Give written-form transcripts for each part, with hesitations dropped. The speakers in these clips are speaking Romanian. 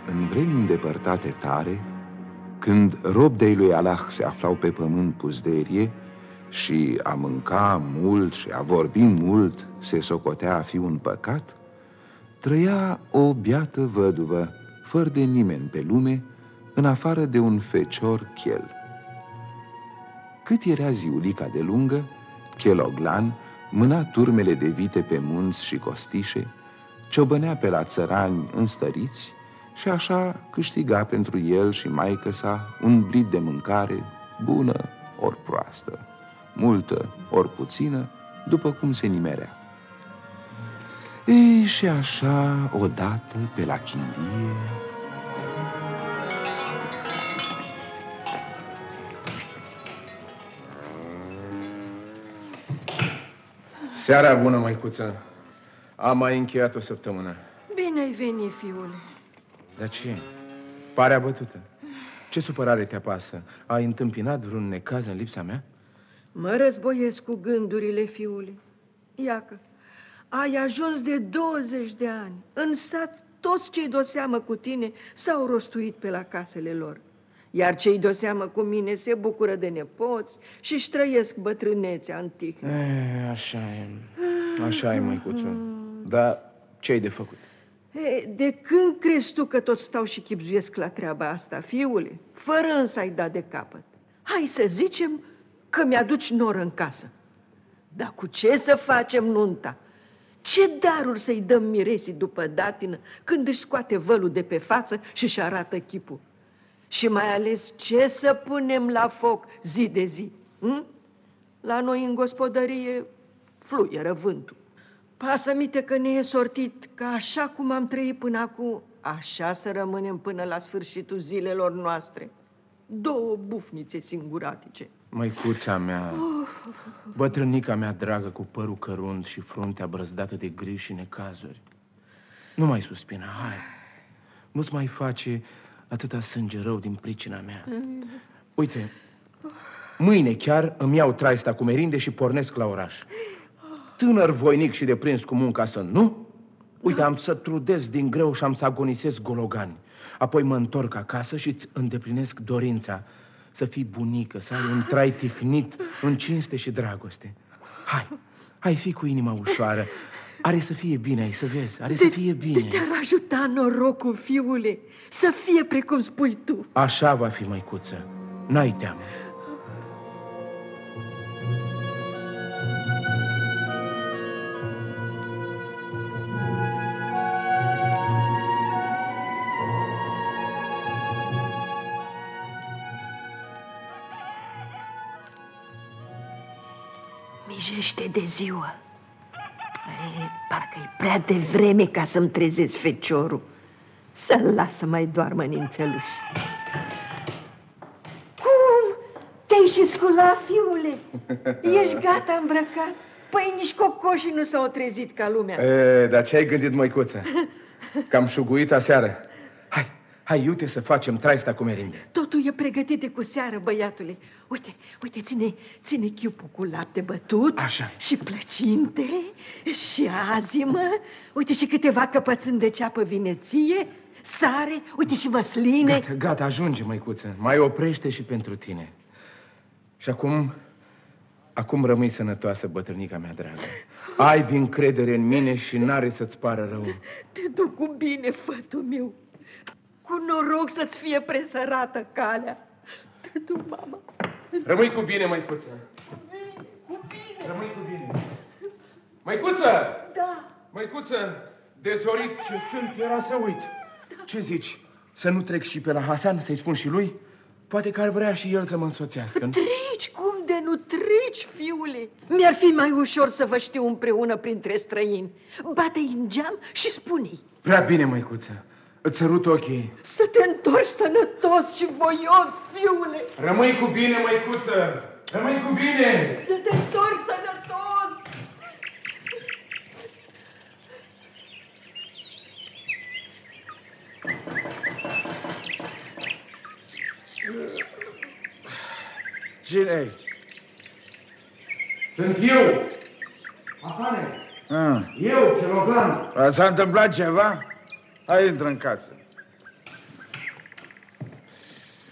În vremi îndepărtate tare, când robii lui Allah se aflau pe pământ pusderie și a mânca mult și a vorbi mult se socotea a fi un păcat, trăia o biată văduvă, fără de nimeni pe lume, în afară de un fecior chel. Cât era ziulica de lungă, Cheloglan mâna turmele de vite pe munți și costișe, ciobănea pe la țărani înstăriți și așa câștiga pentru el și maică-sa un blit de mâncare, bună ori proastă, multă ori puțină, după cum se nimerea. Ei, și așa, odată, pe la chindie... Seara bună, măicuță. Am mai încheiat o săptămână. Bine ai venit, fiule. Dar ce? Pare abătută. Ce supărare te apasă? Ai întâmpinat vreun necaz în lipsa mea? Mă războiesc cu gândurile, fiule. Iacă, ai ajuns de 20 de ani. În sat, toți cei de-o seamă cu tine s-au rostuit pe la casele lor. Iar cei de-o seamă cu mine se bucură de nepoți și-și trăiesc bătrânețea antică. Așa e. Așa e, măicuță. Dar ce-ai de făcut? De când crezi tu că tot stau și chibzuiesc la treaba asta, fiule? Fără însă ai dat de capăt. Hai să zicem că mi-aduci nor în casă. Dar cu ce să facem nunta? Ce daruri să-i dăm miresii după datină când își scoate vălul de pe față și își arată chipul? Și mai ales ce să punem la foc zi de zi? La noi în gospodărie fluieră vântul. Pasă-mite că ne e sortit că așa cum am trăit până acum, așa să rămânem până la sfârșitul zilelor noastre. 2 bufnițe singuratice. Măicuța mea, bătrânica mea dragă cu părul cărunt și fruntea brăzdată de griji și necazuri. Nu mai suspina, hai. Nu-ți mai face atâta sânge rău din pricina mea. Uite, mâine chiar îmi iau traista cu merinde și pornesc la oraș. Tânăr voinic și deprins cu munca sunt, nu? Uite, am să trudesc din greu și am să agonisesc gologani. Apoi mă întorc acasă și îți îndeplinesc dorința să fii bunică, să ai un trai tihnit în cinste și dragoste. Hai, fii cu inima ușoară. Are să fie bine, ai să vezi, să fie bine. Te-ar ajuta norocul, fiule, să fie precum spui tu. Așa va fi, măicuță, n-ai teamă. Mijește de ziua. Parcă-i prea devreme ca să-mi trezesc feciorul. Să-l las să mai doarmă nințeluș. Cum? Te-ai și sculat, fiule? Ești gata îmbrăcat? Păi nici cocoșii nu s-au trezit ca lumea. Dar ce ai gândit, măicuță? Că am șuguit aseară. Hai, iute să facem traista cu merinde. Totul e pregătit de cu seară, băiatule. Uite, ține chiupul cu lapte bătut. Așa. Și plăcinte și azimă. Uite și câteva căpățâni de ceapă vineție, sare, uite și măsline. Gata, ajunge, măicuță. Mai oprește și pentru tine. Și acum rămâi sănătoasă, bătrânica mea dragă. Ai încredere în mine și n-are să-ți pară rău. Te duc cu bine, fătul meu. Cu noroc să-ți fie presărată calea. Te duc, mama. Rămâi cu bine, măicuță. Cu bine. Rămâi cu bine. Măicuță! Da. Măicuță, dezorit ce sunt, era să uit. Da. Ce zici? Să nu trec și pe la Hasan, să-i spun și lui? Poate că ar vrea și el să mă însoțească. Treci, cum de nu treci, fiule? Mi-ar fi mai ușor să vă știu împreună printre străini. Bate-i în geam și spune-i. Prea bine, măicuță. Îți sărut ochii. Să te întorci sănătos și voios, fiule. Rămâi cu bine, măicuță. Rămâi cu bine. Să te întorci sănătos. Cine-i? Sunt eu. Hasane. Eu, Cheloglan. S-a întâmplat ceva? Hai, intră în casă.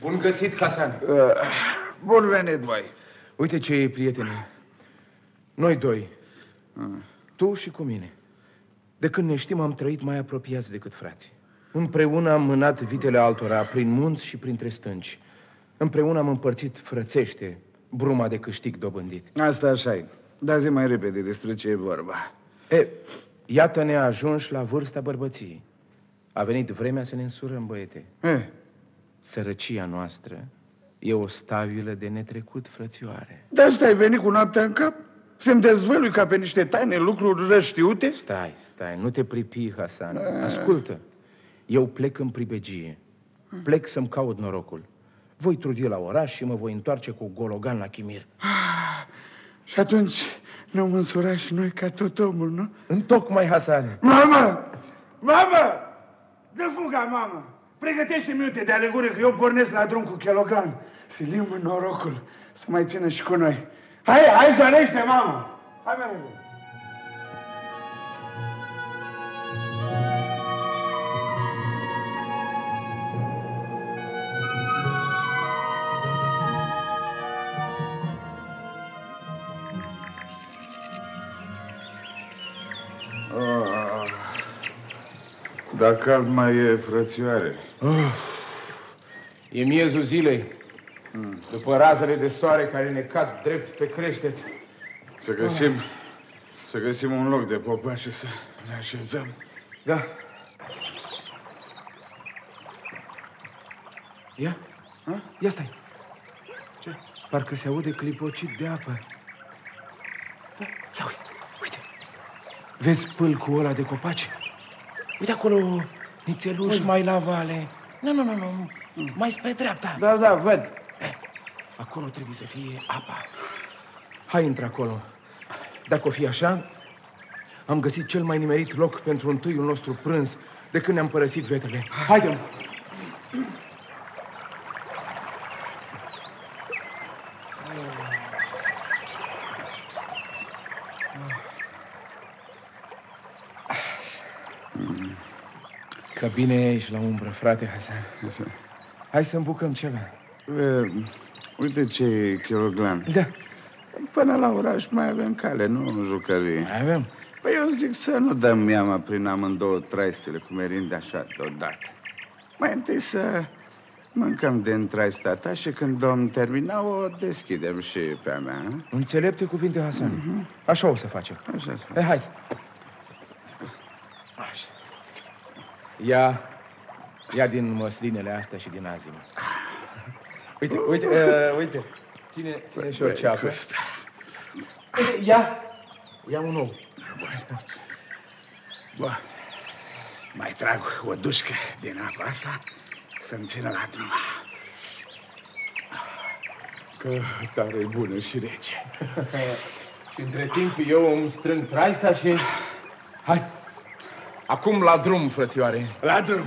Bun găsit, Hasan. Bun venit, băi. Uite ce e, prietene. Noi doi. Tu și cu mine. De când ne știm, am trăit mai apropiați decât frații. Împreună am mânat vitele altora prin munți și printre stânci. Împreună am împărțit frățește bruma de câștig dobândit. Asta așa-i. Dar zi mai repede despre ce e vorba. Iată ne ajungi la vârsta bărbăției. A venit vremea să ne însurăm, băiete. Sărăcia noastră e o stabilă de netrecut, frățioare. De asta ai venit cu noaptea în cap? Să-mi dezvălui ca pe niște taine lucruri răștiute? Stai, nu te pripi, Hasan. Ascultă, eu plec în pribegie. Plec să-mi caut norocul. Voi trudi la oraș și mă voi întoarce cu gologan la Chimir. Și atunci ne-am măsurat și noi ca tot omul, nu? Întocmai, Hasan. Mamă! Dă fuga, mamă! Pregătește minute de alegură că eu pornesc la drum cu Kelogan. Silim norocul să mai țină și cu noi. Hai, zonește, mamă! Hai, mereu! Dar cald mai e, frățioare. E miezul zilei. După razele de soare care ne cad drept pe creștet. Să găsim un loc de popa și să ne așezăm. Da. Ia stai. Ce? Parcă se aude clipocit de apă. Da. Ia uite. Vezi pâlcul ăla de copaci? Uite acolo, nițeluș mai la vale. Nu. Mai spre dreapta. Da, văd. Acolo trebuie să fie apa. Hai, intră acolo. Dacă o fi așa, am găsit cel mai nimerit loc pentru întâiul nostru prânz de când ne-am părăsit vetrele. Haide-mă! Că bine ești la umbră, frate Hasan. Hai să îmbucăm ceva. Uite ce e Kelogan. Da. Până la oraș mai avem cale, nu jucării. Mai avem. Păi eu zic să nu dăm miama prin amândouă traistele cu merinde așa deodată. Mai întâi să mâncăm din traista ta și când vom termina o deschidem și pe a mea. Înțelepte cuvinte, Hasan. Așa o să facem. Așa să facem. Hai. Așa. Ia din măslinele astea și din azimă. Uite. Ține și o ceapă. Ia un ou. Mai trag o dușcă din apa asta să-mi țină la drum. Că tare e bună și rece. Și între timp eu îmi strâng traista și... Hai, acum la drum, frățioare. La drum.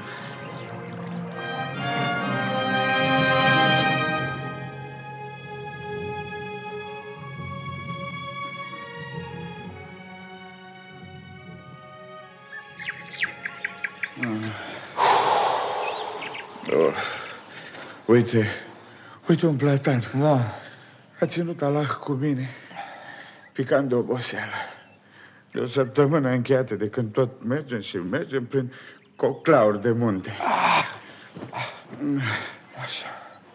Uite un platan. Da. A ținut Allah cu mine, picant de oboseală. De o săptămână încheiată de când tot mergem prin coclauri de munte. Așa.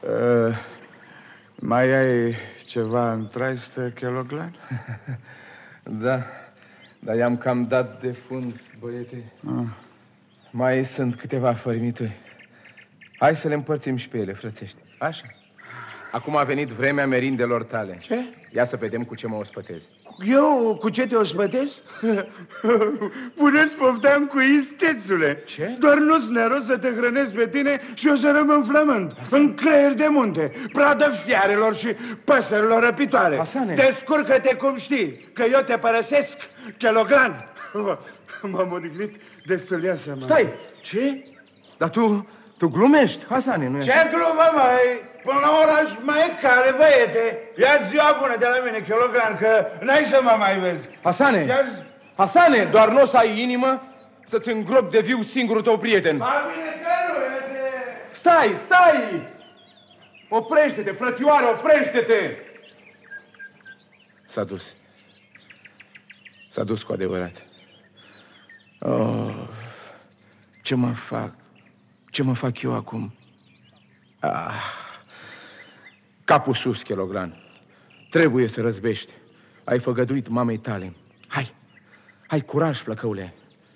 Mai ai ceva în traistă, Kelogan? Da, dar i-am cam dat de fund, băiete. Mai sunt câteva fărâmituri. Hai să le împărțim și pe ele, frățești. Așa. Acum a venit vremea merindelor tale. Ce? Ia să vedem cu ce mă ospătezi. Eu cu ce te ospătez? Puneți pofteam cu istețule. Ce? Doar nu-ți neros să te hrănesc pe tine și eu să rămân flământ. În creier de munte, pradă fiarelor și păsărilor răpitoare. Hasane. Descurcă-te cum știi, că eu te părăsesc, Kelogan. M-am odihnit destul, ia seama. Stai! Ce? Dar tu glumești, Hasane, nu e? Ce glumă, măi? Până la oraș mai e care, băiete. Ia-ți ziua bună de la mine, Kelogan, că n-ai să mă mai vezi. Hasane, doar nu o să ai inimă să-ți îngrop de viu singurul tău prieten. Ba bine că nu, este... Stai! Oprește-te, frățioare, oprește-te! S-a dus. S-a dus cu adevărat. Oh, ce mă fac? Ce mă fac eu acum? Capul sus, Cheloglan. Trebuie să răzbești. Ai făgăduit mamei tale. Hai, curaj, flăcăule.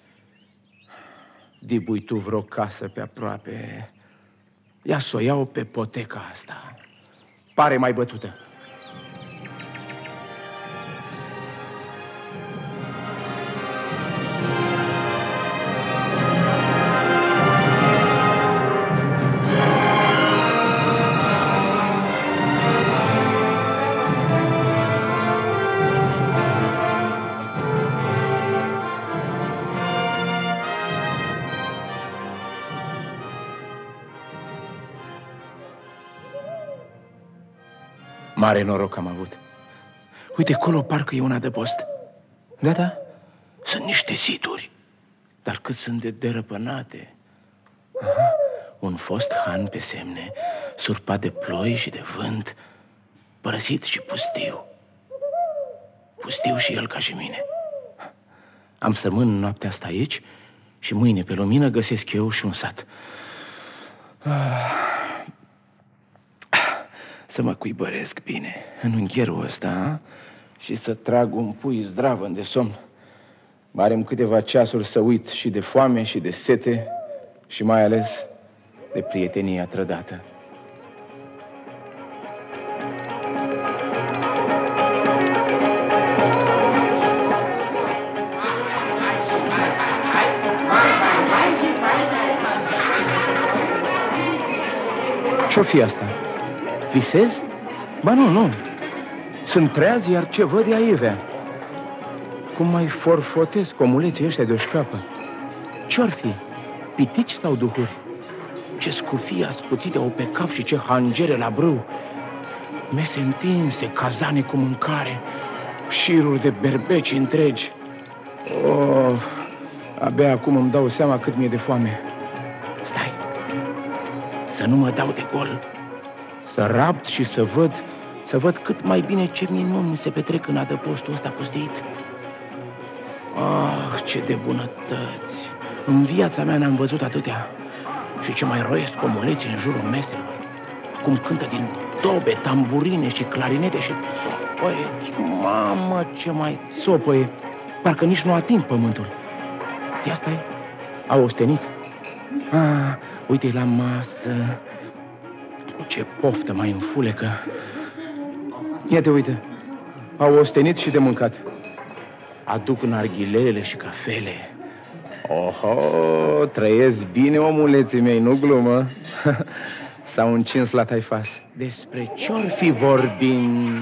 Dibui tu vreo casă pe aproape. Ia să o iau pe poteca asta. Pare mai bătută. Mare noroc am avut. Uite, acolo parcă e un adăpost. Da, sunt niște situri. Dar cât sunt de derăpânate. Un fost han pe semne, surpat de ploi și de vânt, părăsit și pustiu. Pustiu și el ca și mine. Am să rămân noaptea asta aici și mâine pe lumină găsesc eu și un sat. Să mă cuibăresc bine în ungherul ăsta și să trag un pui zdravăn de somn. Are-mi câteva ceasuri să uit și de foame și de sete și mai ales de prietenia trădată. Ce-o fi asta? Visez? Ba nu. Sunt treaz, iar ce văd e aievea. Cum mai forfotesc omuleții ăștia de-o șcapă? Ce-or fi? Pitici sau duhuri? Ce scufii ascuțite au pe cap și ce hangere la brâu. Mese întinse, cazane cu mâncare, șiruri de berbeci întregi. Oh, abia acum îmi dau seama cât mi-e de foame. Stai, să nu mă dau de gol. Să rabt și să văd cât mai bine ce minuni se petrec în adăpostul ăsta pustit. Ah, ce de bunătăți! În viața mea n-am văzut atâtea. Și ce mai roiesc omuleții în jurul meselor. Cum cântă din tobe, tamburine și clarinete și țopăie. Mamă, ce mai țopăie! Parcă nici nu ating pământul. Ia stai, au ostenit. Uite-i la masă. Ce poftă mai înfulecă. Ia te uite, au ostenit și de mâncat. Aduc narghilele și cafele. Oho, trăiesc bine, omuleții mei, nu glumă. S-au încins la taifas. Despre ce-or fi vorbind?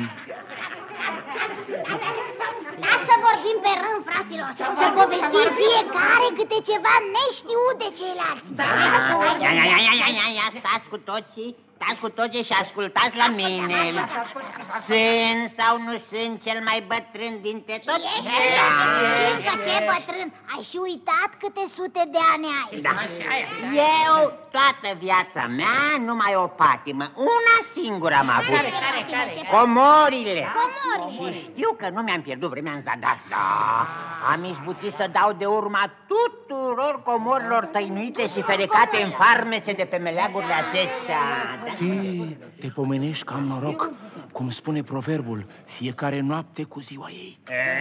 Să vorbim pe rând, fraților. Să povestim fiecare câte ceva neștiut de ceilalți. Ia, stați cu toții. Stați cu toții și ascultați la mine. Sunt sau nu sunt cel mai bătrân dintre toți? Ce bătrân? Ai și uitat câte sute de ani ai. Eu toată viața mea numai o patimă, una singură am avut. Comorile. Și știu că nu mi-am pierdut vremea în zadar. Am izbutit să dau de urma tuturor comorilor tăinuite și ferecate în farmece de pe meleagurile acestea. Te pomenești că am noroc, cum spune proverbul, fiecare noapte cu ziua ei.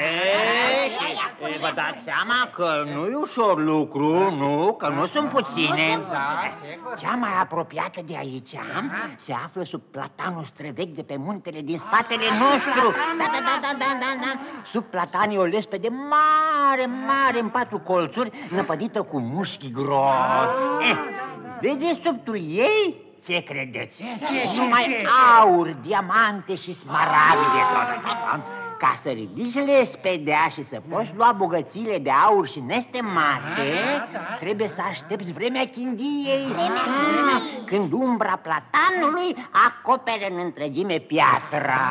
Vă dați seama că nu-i ușor lucru, nu? Că nu sunt puține. Cea mai apropiată de aici se află sub platanul străvechi de pe muntele din spatele nostru. Da. Sub platanii o lespede mare în 4 colțuri, năpădită cu mușchi groși. De desubtul ei, ce credeți? Numai aur, diamante și smaragde. Ca să ridici lespedea și să poți lua bogățiile de aur și nestemate, trebuie să aștepți vremea chindiei. Când umbra platanului acopere în întregime piatra.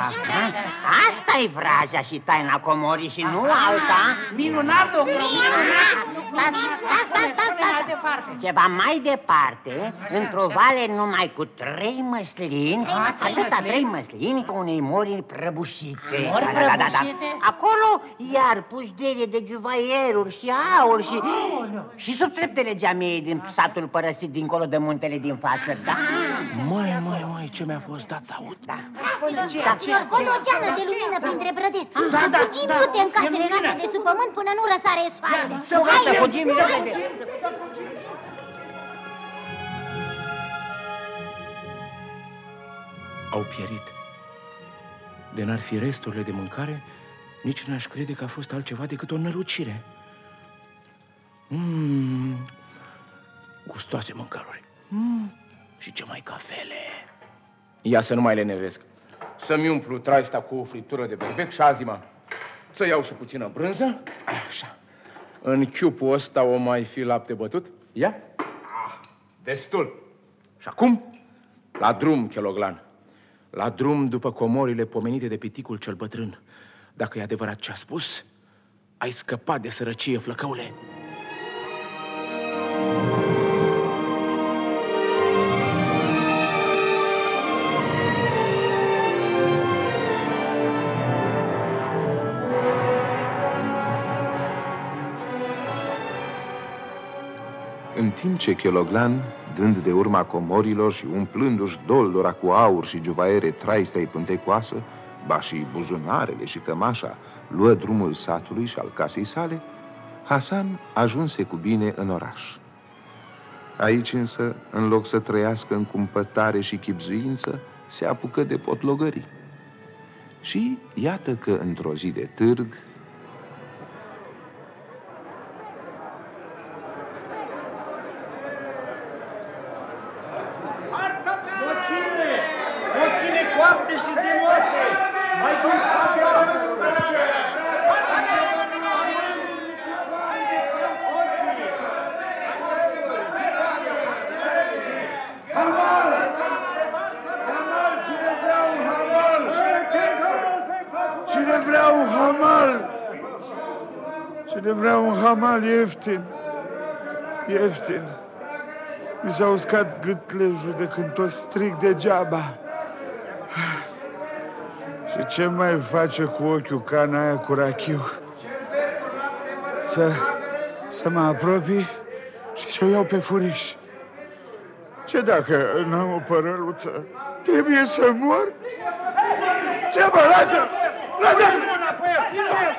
Asta-i vraja și taina comorii și nu alta. Minunat, domnule! Ceva mai departe, într-o vale numai cu 3 măslini, atâta 3 măslini, unei mori prăbușite. Mori prăbușite? Acolo iar pușderie de juvaieruri și aur și sub treptele geamiei din satul părăsit dincolo de muntele din față, da? Măi, ce mi-a fost dat să aud? O doceană de lumină printre brădeți. Fugim iute în casele noastre de sub pământ până nu răsare soarele. Să fugim repede! Au pierit. De n-ar fi resturile de mâncare, nici n-aș crede că a fost altceva decât o nărucire. Gustoase mâncăruri. Și ce mai cafele. Ia să nu mai lenevesc. Să-mi umplu traista cu o fritură de berbec și azima. Să iau și puțină brânză. Așa. În chiupul ăsta o mai fi lapte bătut. Ia. Destul. Și acum, la drum, Cheloglan. La drum după comorile pomenite de piticul cel bătrân. Dacă e adevărat ce a spus, ai scăpat de sărăcie, flăcăule. În timp ce Cheloglan, dând de urma comorilor și umplându-și doldora cu aur și juvaiere traista-i pântecoasă, ba și buzunarele și cămașa, luă drumul satului și al casei sale, Hasan ajunse cu bine în oraș. Aici însă, în loc să trăiască în cumpătare și chibzuință, se apucă de potlogării. Și iată că într-o zi de târg, coapte și zeloase! Mai dulce! Hamal! Hamal! Cine vrea un hamal? Cine vrea un hamal ieftin? Ieftin. Mi s-a uscat gâtlejul de când tot strig degeaba. Și ce mai face cu ochiul cana aia cu rachiu? Să mă apropii și să o iau pe furiș. Ce dacă n-am o părăluță? Trebuie să mor? Ce mă, lasă! Lasă-ți mâna pe el!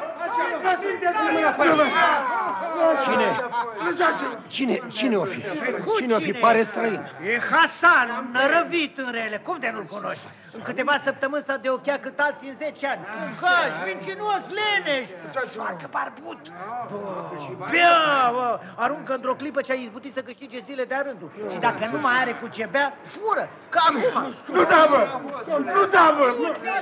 Cine o fi? Cine o fi? Pare străin. E Hasan, nărăvit în rele. Cum de nu-l cunoști? În câteva săptămâni s-a de ochea cât alții în 10 ani. Cași, mincinos, leneș, foarte barbut. Bea, aruncă într-o clipă ce a izbutit să câștige zile de-a rândul. Și dacă nu mai are cu ce bea, fură, ca acum. Nu da, mă! Nu da, mă!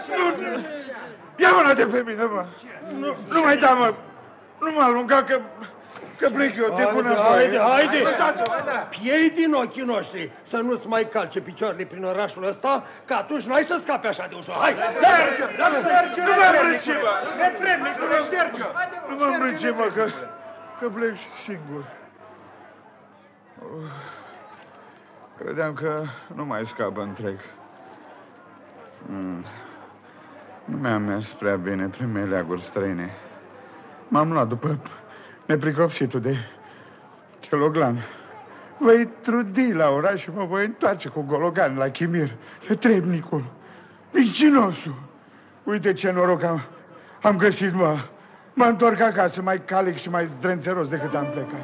Ia mâna de pe mine, mă! Nu mai da, mă! Nu mă alunga că plec eu, te pun apoi. Haide! Piei din ochii noștri să nu-ți mai calce picioarele prin orașul ăsta, că atunci n-ai să scapi așa de ușor. Hai! Nu mă îmbrânce, mă! Nu mă îmbrânce, mă, că plec și singur. Credeam că nu mai scapă întreg. Nu mi-a mers prea bine prin meleaguri străine. M-am luat după nepricopsitul de Cheloglan. Voi trudi la oraș și mă voi întoarce cu Gologan la Chimir, netrebnicul, mincinosul. Uite ce noroc am găsit, mă. Mă întorc acasă mai calic și mai zdrențeros decât am plecat.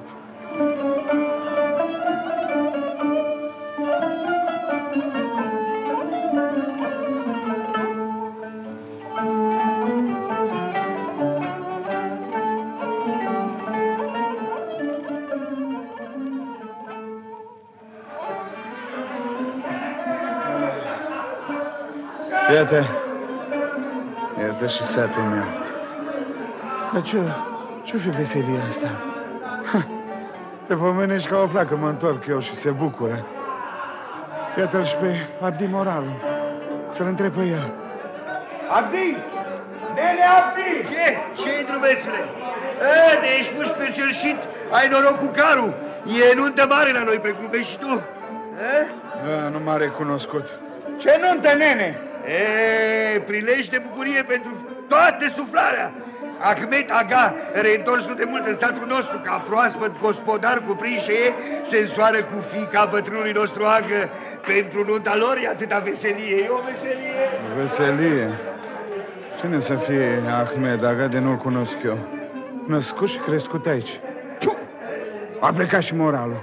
Iată și satul meu. Dar ce-o fi veselia asta? Te pomenești ca o flacă, mă întorc eu și se bucură. Iată-l și pe Abdi Moralul. Să-l întreb pe el. Abdi! Nene Abdi! Ce-i, drumețule? De ești puși pe cerșit, Ai noroc cu carul. E nuntă mare la noi, precum vezi și tu. Da, nu m-a recunoscut. Ce nuntă, nene? Prilej de bucurie pentru toată suflarea. Ahmed Aga, reîntorsul de mult în satul nostru, ca proaspăt gospodar cuprins și se însoară cu fiica bătrânului nostru Agă. Pentru nunta lor e atâta veselie, e o veselie. Veselie? Cine să fie Ahmed Aga de nu-l cunosc eu? Născut și crescut aici. A plecat și moralul.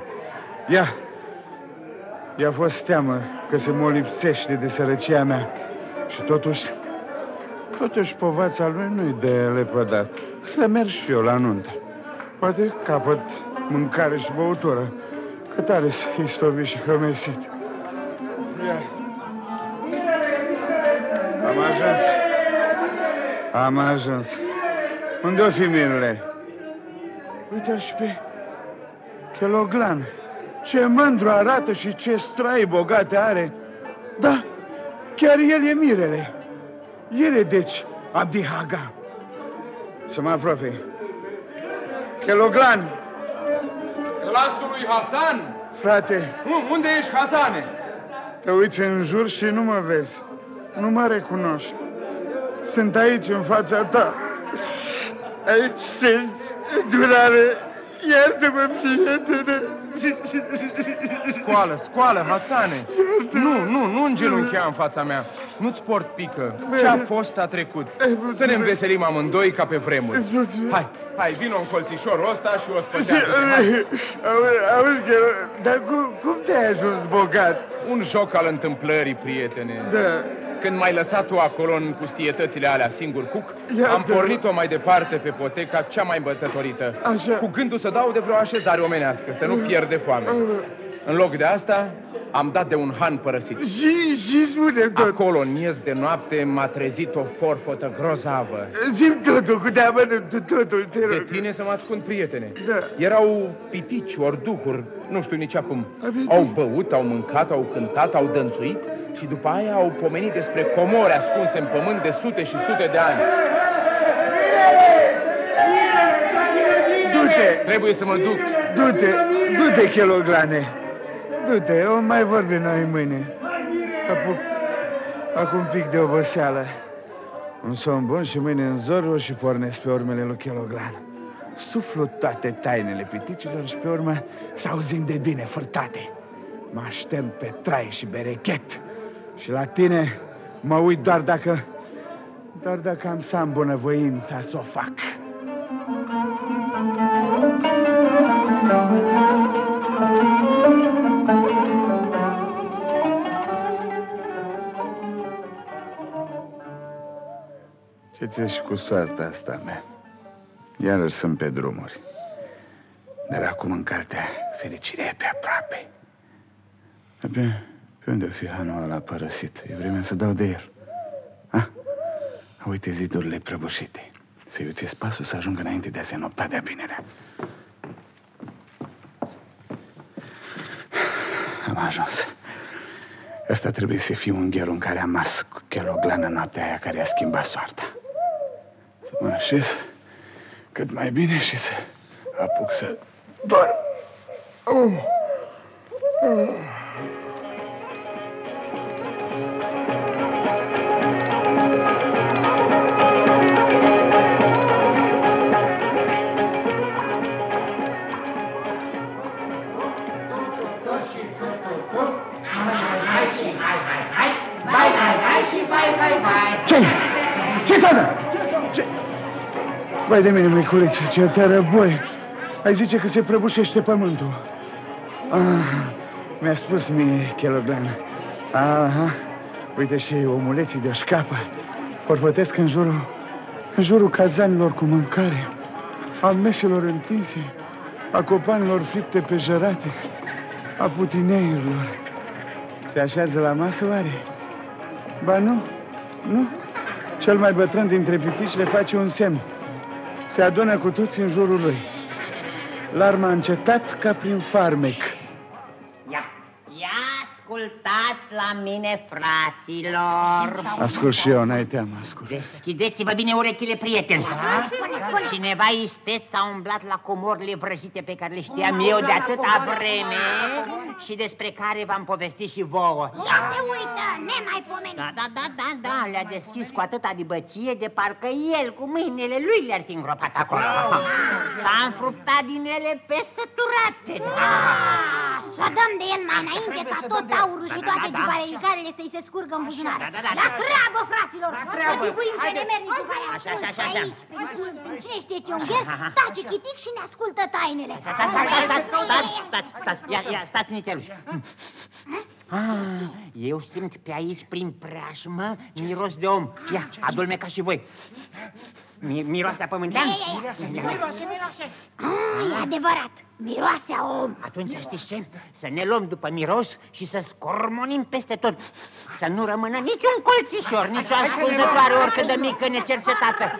I-a fost teamă că se mă lipsește de sărăcia mea. Și totuși povața lui nu-i de lepădat. Să merg și eu la nuntă. Poate capăt mâncare și băutură, că tare istovit și hămesit. Am ajuns. Unde-o fi mirele? Uite-l și pe Cheloglan. Ce mândru arată și ce strai bogate are. Da, chiar el e mirele. El e, deci, Abdi Aga. Să mă apropie. Cheloglan. Glasul lui Hasan? Frate. Unde ești, Hasane? Te uiți în jur și nu mă vezi. Nu mă recunoști. Sunt aici, în fața ta. Aici sunt, durare. Iartă-mă, prietene. Scoală, Hasane. Nu îngenunchea în fața mea. Nu-ți port pică. Ce-a fost a trecut. Să ne înveselim amândoi ca pe vremuri. Hai, vino în colțișorul ăsta și o spătează. Auzi, dar cum te-ai ajuns bogat? Un joc al întâmplării, prietene. Da. Când m-ai lăsat tu acolo în pustietățile alea singur cuc, am pornit-o mai departe pe poteca cea mai îmbătătorită. Așa. Cu gândul să dau de vreo așezare omenească, să nu pierd de foame. În loc de asta, am dat de un han părăsit. Și spune tot. Acolo, în miez de noapte, m-a trezit o forfotă grozavă. Zi-mi totul, cu de-amănă, totul, te rog. De tine să mă ascund, prietene. Da. Erau pitici, ori duhuri, nu știu nici acum. Au băut, au mâncat, au cântat, au dănțuit și după aia au pomenit despre comori ascunse în pământ de sute și sute de ani. Du-te! Trebuie să mă duc. Du-te, Cheloglane. Du-te, o mai vorbim noi mâine. Apuc un pic de oboseală. Un somn bun și mâine în zor o și pornesc pe urmele lui Cheloglan. Suflu toate tainele piticilor și pe urmă să auzim de bine furtate. Mă aștept pe trai și berechet. Și la tine mă uit doar dacă am să am bunăvoința să o fac. Ce ți-ești cu soarta asta mea? Iarăși sunt pe drumuri. Dar acum în cartea fericirea e pe aproape. Pe unde o fi hanul ăla părăsit? E vremea să dau de el. Uite zidurile prăbușite. Să-i uțesc pasul să ajungă înainte de a se nopta de-a binerea. Am ajuns. Asta trebuie să fie ungherul în care am mas cu Cheloglan în noaptea aia care a schimbat soarta. Să mă așez cât mai bine și să apuc să dorm. Ce s-a dat? Vai de mine, miculiță, ce tărăboi! Ai zice că se prăbușește pământul. Mi-a spus mie Cheloglan. Uite și omuleții de-o șcapă forfătesc în jurul cazanilor cu mâncare, a meselor întinse, a copanilor fripte pe jărate, a putineiurilor. Se așează la masă, oare? Ba nu. Cel mai bătrân dintre pitici le face un semn. Se adună cu toți în jurul lui. Larma a încetat ca prin farmec. Ia ascultați la mine, fraților. Ascult și eu, n-ai teamă, ascult. Deschideți-vă bine urechile, prieteni. Cineva isteț s-a umblat la comorile vrăjite pe care le știam eu de atâta vreme și despre care v-am povestit și vouă. Ia te uită, nemaipomenit. Da, le-a deschis cu atâta dibăcie de parcă el cu mâinile lui le-ar fi îngropat acolo. S-a înfruptat din ele pe săturate. Să dăm de el mai înainte ca tot aurul și toate juvarelicarele să-i se scurgă în buzunar. La treabă, fraților! Să bibuim pe nemernic după aia. Aici, prin cine știe ce ungher, tace chitic și ne ascultă tainele. Stați nițeluși. Eu simt pe aici, prin preajmă, miros de om. Ia, adulmeca și voi. Miroase a pământean? Miroase. E adevărat, miroase a om. Atunci știți ce? Să ne luăm după miros și să scormonim peste tot. Să nu rămână niciun colțișor, nicio ascultătoare, oricât de mică, necercetată.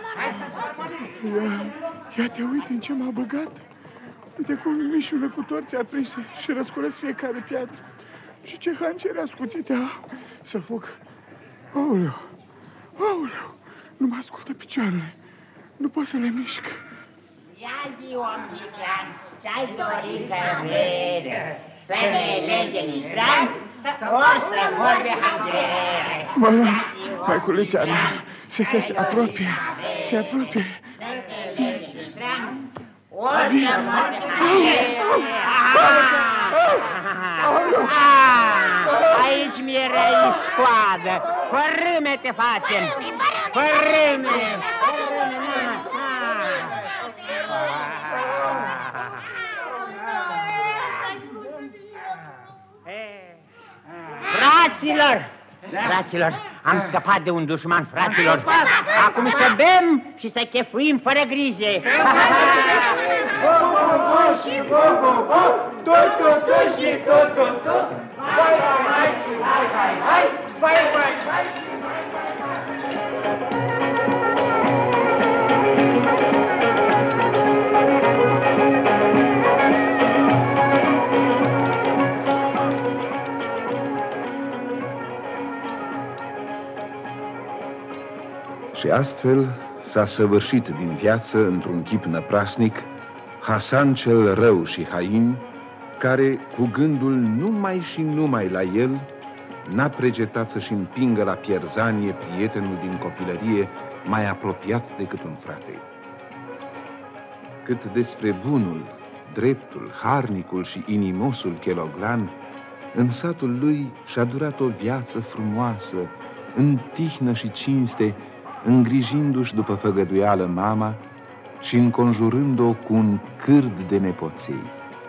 Ia te uite în ce m-a băgat. Uite cum mișună cu torțe aprinse și răscolesc fiecare piatră. Și ce hancere ascuțite au să fug. Aoleu, nu mă ascultă picioarele. Nu pot să le mișc. Ia zi, om gigant, ce-ai dorit să vede? Să ne lege nici drag, ori să mor de hangere. Mă, maiculița mea, se apropie, se apropie. Ori să mor de hangere. Aici mi-e răi scoadă. Fărâme te facem. Fărâme. Fraților, am scăpat de un dușman, fraților. Acum să bem și să chefuim fără grijă. Și tot și tot. Hai și hai. Și astfel s-a săvârșit din viață, într-un chip năprasnic, Hasan cel rău și hain, care, cu gândul numai la el, n-a pregetat să-și împingă la pierzanie prietenul din copilărie mai apropiat decât un frate. Cât despre bunul, dreptul, harnicul și inimosul Keloglan, în satul lui și-a durat o viață frumoasă, în tihnă și cinste, îngrijindu-și după făgăduială mama și înconjurând-o cu un cârd de nepoței.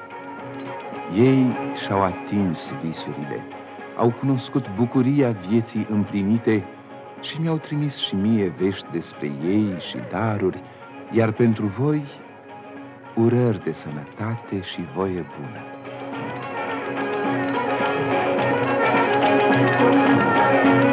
Ei și-au atins visurile, au cunoscut bucuria vieții împlinite și mi-au trimis și mie vești despre ei și daruri, iar pentru voi urări de sănătate și voie bună.